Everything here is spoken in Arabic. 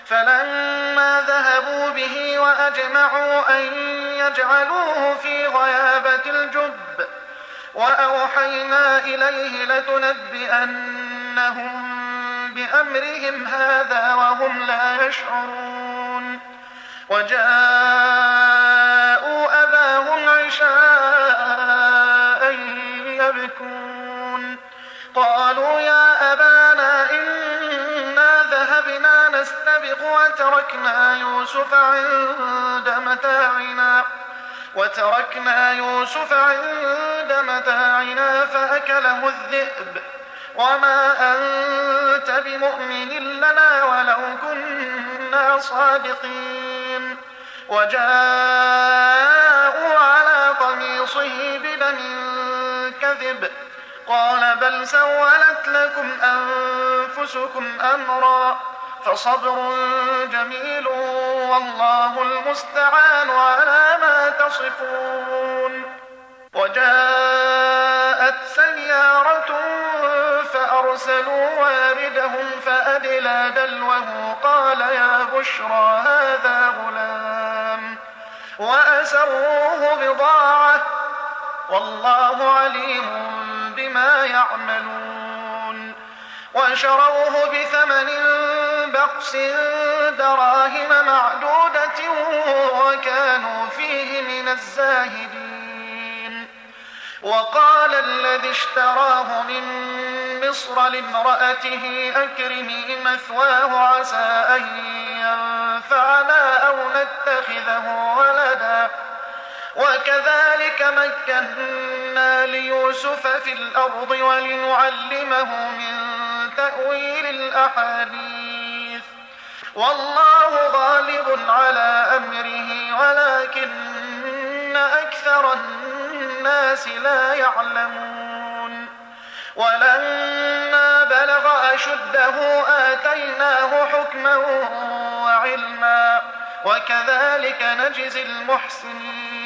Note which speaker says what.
Speaker 1: فلما ذهبوا به وأجمعوا أن يجعلوه في غيابة الجب وأوحينا إليه لتنبئنهم بأمرهم هذا وهم لا يشعرون. وجاءوا أباهم عشاء يبكون قالوا يا أبانا إنا ذهبنا نستبق وتركنا يوسف عند متاعنا فأكله الذئب وما أنت بمؤمن لنا ولو كنا صادقين. وجاءوا على قميصه بدم كذب قال بل سولت لكم أنفسكم أمرا فصبر جميل والله المستعان على ما تصفون. وجاءت سيارة فأرسلوا واردهم فأدلى دلوه قال يا بشرى هذا غلام وأسروه بضاعة والله عليم بما يعملون. وشروه بثمن بخس دراهم معدودة وكانوا فيه من الزاهدين. وقال الذي اشتراه من مصر لامرأته أكرمي مثواه عسى أن ينفعنا أو نتخذه ولدا وكذلك مكنا ليوسف في الأرض ولنعلمه من تأويل الأحاديث والله غالب على أمره ولكن أكثر الناس لا يعلمون. ولما بلغ أشده آتيناه حكما وعلما وكذلك نجزي المحسنين.